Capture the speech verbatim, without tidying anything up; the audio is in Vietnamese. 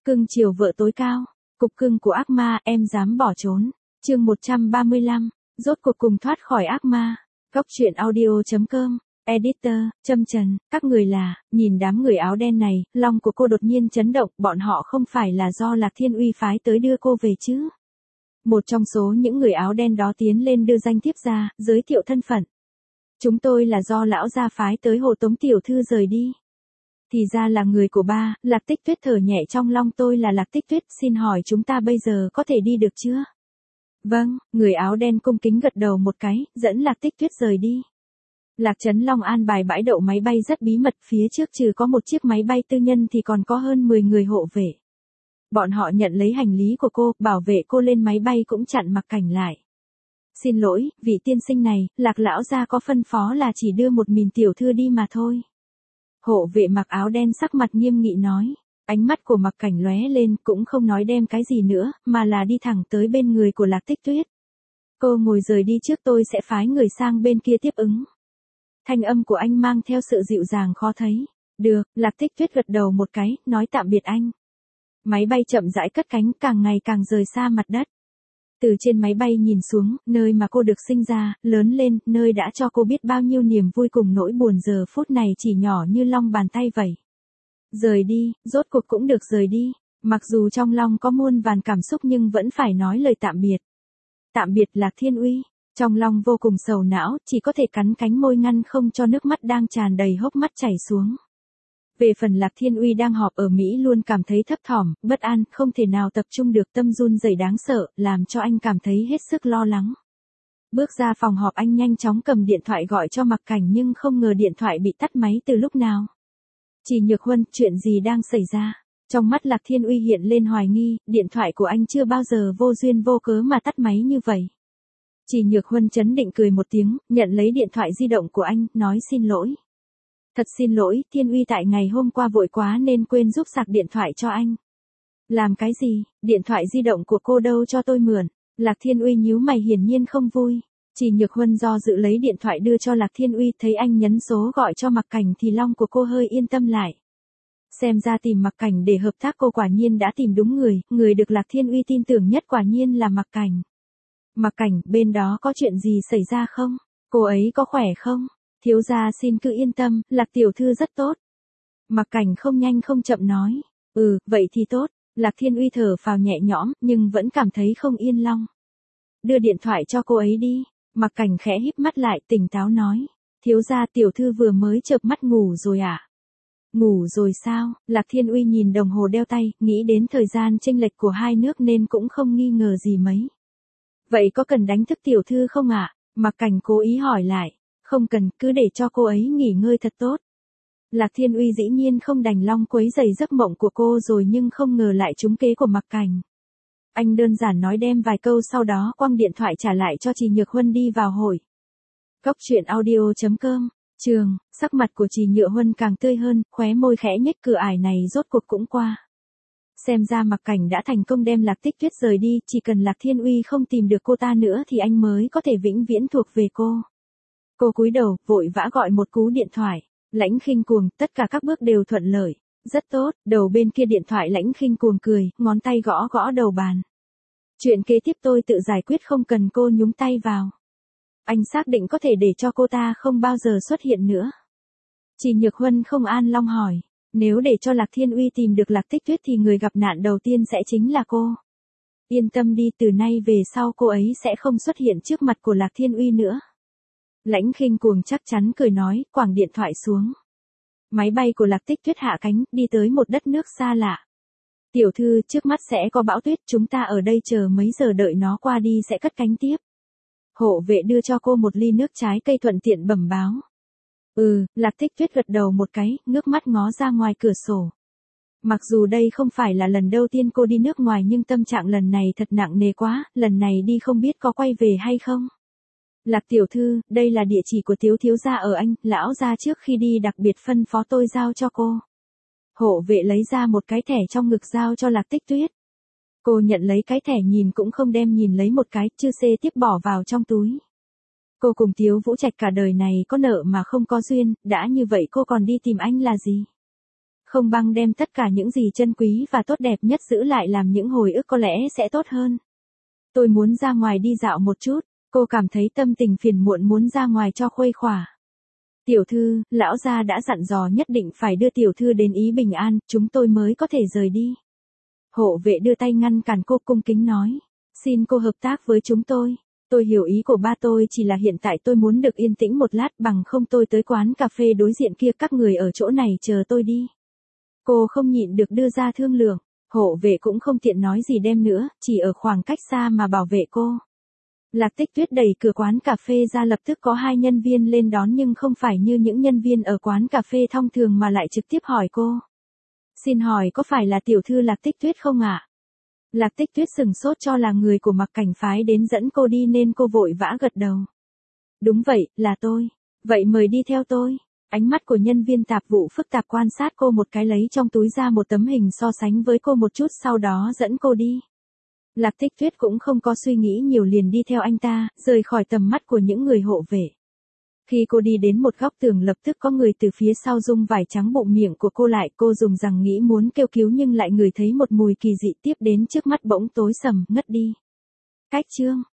Cưng chiều vợ tối cao. Cục cưng của ác ma, em dám bỏ trốn. Chương một trăm ba mươi lăm. Rốt cuộc cùng thoát khỏi ác ma. Góc truyện audio chấm com. Editor, Trâm Trần, các người là, nhìn đám người áo đen này, lòng của cô đột nhiên chấn động, bọn họ không phải là do Lạc Thiên Uy phái tới đưa cô về chứ. Một trong số những người áo đen đó tiến lên đưa danh thiếp ra, giới thiệu thân phận. Chúng tôi là do lão gia phái tới hộ tống tiểu thư rời đi. Thì ra là người của ba, Lạc Tích Tuyết thở nhẹ trong lòng, tôi là Lạc Tích Tuyết, xin hỏi chúng ta bây giờ có thể đi được chưa? Vâng, người áo đen cung kính gật đầu một cái, dẫn Lạc Tích Tuyết rời đi. Lạc Trấn Long an bài bãi đậu máy bay rất bí mật, phía trước trừ có một chiếc máy bay tư nhân thì còn có hơn mười người hộ vệ. Bọn họ nhận lấy hành lý của cô, bảo vệ cô lên máy bay cũng chặn Mặc Cảnh lại. Xin lỗi, vị tiên sinh này, Lạc lão gia có phân phó là chỉ đưa một mình tiểu thư đi mà thôi. Hộ vệ mặc áo đen sắc mặt nghiêm nghị nói. Ánh mắt của Mặc Cảnh lóe lên, cũng không nói đem cái gì nữa, mà là đi thẳng tới bên người của Lạc Tích Tuyết. Cô ngồi rời đi trước, tôi sẽ phái người sang bên kia tiếp ứng. Thanh âm của anh mang theo sự dịu dàng khó thấy. Được, Lạc Tích Tuyết gật đầu một cái, nói tạm biệt anh. Máy bay chậm rãi cất cánh, càng ngày càng rời xa mặt đất. Từ trên máy bay nhìn xuống, nơi mà cô được sinh ra, lớn lên, nơi đã cho cô biết bao nhiêu niềm vui cùng nỗi buồn giờ phút này chỉ nhỏ như long bàn tay vậy. Rời đi, rốt cuộc cũng được rời đi. Mặc dù trong lòng có muôn vàn cảm xúc nhưng vẫn phải nói lời tạm biệt. Tạm biệt Lạc Thiên Uy. Trong lòng vô cùng sầu não, chỉ có thể cắn cánh môi ngăn không cho nước mắt đang tràn đầy hốc mắt chảy xuống. Về phần Lạc Thiên Uy đang họp ở Mỹ luôn cảm thấy thấp thỏm, bất an, không thể nào tập trung được, tâm run rẩy đáng sợ, làm cho anh cảm thấy hết sức lo lắng. Bước ra phòng họp anh nhanh chóng cầm điện thoại gọi cho Mặc Cảnh nhưng không ngờ điện thoại bị tắt máy từ lúc nào. Chỉ Nhược Huân, chuyện gì đang xảy ra? Trong mắt Lạc Thiên Uy hiện lên hoài nghi, điện thoại của anh chưa bao giờ vô duyên vô cớ mà tắt máy như vậy. Chỉ Nhược Huân chấn định cười một tiếng, nhận lấy điện thoại di động của anh, nói xin lỗi. Thật xin lỗi, Thiên Uy tại ngày hôm qua vội quá nên quên giúp sạc điện thoại cho anh. Làm cái gì, điện thoại di động của cô đâu cho tôi mượn. Lạc Thiên Uy nhíu mày hiển nhiên không vui. Chỉ Nhược Huân do dự lấy điện thoại đưa cho Lạc Thiên Uy, thấy anh nhấn số gọi cho Mặc Cảnh thì lòng của cô hơi yên tâm lại. Xem ra tìm Mặc Cảnh để hợp tác cô quả nhiên đã tìm đúng người, người được Lạc Thiên Uy tin tưởng nhất quả nhiên là Mặc Cảnh. Mặc Cảnh, bên đó có chuyện gì xảy ra không? Cô ấy có khỏe không? Thiếu gia xin cứ yên tâm, Lạc tiểu thư rất tốt. Mặc Cảnh không nhanh không chậm nói. Ừ, vậy thì tốt. Lạc Thiên Uy thở phào nhẹ nhõm, nhưng vẫn cảm thấy không yên lòng. Đưa điện thoại cho cô ấy đi. Mặc Cảnh khẽ híp mắt lại, tỉnh táo nói. Thiếu gia, tiểu thư vừa mới chợp mắt ngủ rồi à? Ngủ rồi sao? Lạc Thiên Uy nhìn đồng hồ đeo tay, nghĩ đến thời gian chênh lệch của hai nước nên cũng không nghi ngờ gì mấy. Vậy có cần đánh thức tiểu thư không ạ? À? Mặc Cảnh cố ý hỏi lại. Không cần, cứ để cho cô ấy nghỉ ngơi thật tốt. Lạc Thiên Uy dĩ nhiên không đành lòng quấy rầy giấc mộng của cô rồi nhưng không ngờ lại trúng kế của Mặc Cảnh. Anh đơn giản nói đem vài câu sau đó quăng điện thoại trả lại cho Chỉ Nhược Huân đi vào hội. Góc truyện audio chấm com. Trường, sắc mặt của Chỉ Nhược Huân càng tươi hơn, khóe môi khẽ nhếch, cửa ải này rốt cuộc cũng qua. Xem ra Mặc Cảnh đã thành công đem Lạc Tích Tuyết rời đi, chỉ cần Lạc Thiên Uy không tìm được cô ta nữa thì anh mới có thể vĩnh viễn thuộc về cô. Cô cúi đầu, vội vã gọi một cú điện thoại. Lãnh Khinh Cuồng, tất cả các bước đều thuận lợi. Rất tốt, đầu bên kia điện thoại Lãnh Khinh Cuồng cười, ngón tay gõ gõ đầu bàn. Chuyện kế tiếp tôi tự giải quyết, không cần cô nhúng tay vào. Anh xác định có thể để cho cô ta không bao giờ xuất hiện nữa. Chỉ Nhược Huân không an lòng hỏi. Nếu để cho Lạc Thiên Uy tìm được Lạc Tích Tuyết thì người gặp nạn đầu tiên sẽ chính là cô. Yên tâm đi, từ nay về sau cô ấy sẽ không xuất hiện trước mặt của Lạc Thiên Uy nữa. Lãnh Khinh Cuồng chắc chắn cười nói, quẳng điện thoại xuống. Máy bay của Lạc Tích Tuyết hạ cánh, đi tới một đất nước xa lạ. Tiểu thư, trước mắt sẽ có bão tuyết, chúng ta ở đây chờ mấy giờ, đợi nó qua đi sẽ cất cánh tiếp. Hộ vệ đưa cho cô một ly nước trái cây thuận tiện bẩm báo. Ừ, Lạc Tích Tuyết gật đầu một cái, ngước mắt ngó ra ngoài cửa sổ. Mặc dù đây không phải là lần đầu tiên cô đi nước ngoài nhưng tâm trạng lần này thật nặng nề quá, lần này đi không biết có quay về hay không. Lạc tiểu thư, đây là địa chỉ của Tiếu thiếu gia ở Anh, lão gia trước khi đi đặc biệt phân phó tôi giao cho cô. Hộ vệ lấy ra một cái thẻ trong ngực giao cho Lạc Tích Tuyết. Cô nhận lấy cái thẻ, nhìn cũng không đem nhìn lấy một cái, chư xê tiếp bỏ vào trong túi. Cô cùng Tiếu Vũ Trạch cả đời này có nợ mà không có duyên, đã như vậy cô còn đi tìm anh là gì? Không bằng đem tất cả những gì chân quý và tốt đẹp nhất giữ lại làm những hồi ức có lẽ sẽ tốt hơn. Tôi muốn ra ngoài đi dạo một chút, cô cảm thấy tâm tình phiền muộn muốn ra ngoài cho khuây khỏa. Tiểu thư, lão gia đã dặn dò nhất định phải đưa tiểu thư đến Ý bình an, chúng tôi mới có thể rời đi. Hộ vệ đưa tay ngăn cản cô, cung kính nói. Xin cô hợp tác với chúng tôi. Tôi hiểu ý của ba tôi, chỉ là hiện tại tôi muốn được yên tĩnh một lát, bằng không tôi tới quán cà phê đối diện kia, các người ở chỗ này chờ tôi đi. Cô không nhịn được đưa ra thương lượng. Hộ vệ cũng không tiện nói gì đem nữa, chỉ ở khoảng cách xa mà bảo vệ cô. Lạc Tích Tuyết đẩy cửa quán cà phê ra, lập tức có hai nhân viên lên đón, nhưng không phải như những nhân viên ở quán cà phê thông thường mà lại trực tiếp hỏi cô. Xin hỏi có phải là tiểu thư Lạc Tích Tuyết không ạ? Lạc Tích Tuyết sừng sốt cho là người của Mặc Cảnh phái đến dẫn cô đi nên cô vội vã gật đầu. Đúng vậy, là tôi. Vậy mời đi theo tôi. Ánh mắt của nhân viên tạp vụ phức tạp quan sát cô một cái, lấy trong túi ra một tấm hình so sánh với cô một chút, sau đó dẫn cô đi. Lạc Tích Tuyết cũng không có suy nghĩ nhiều, liền đi theo anh ta, rời khỏi tầm mắt của những người hộ vệ. Khi cô đi đến một góc tường, lập tức có người từ phía sau rung vải trắng bụng miệng của cô lại, cô dùng rằng nghĩ muốn kêu cứu nhưng lại ngửi thấy một mùi kỳ dị, tiếp đến trước mắt bỗng tối sầm, ngất đi. Cách chương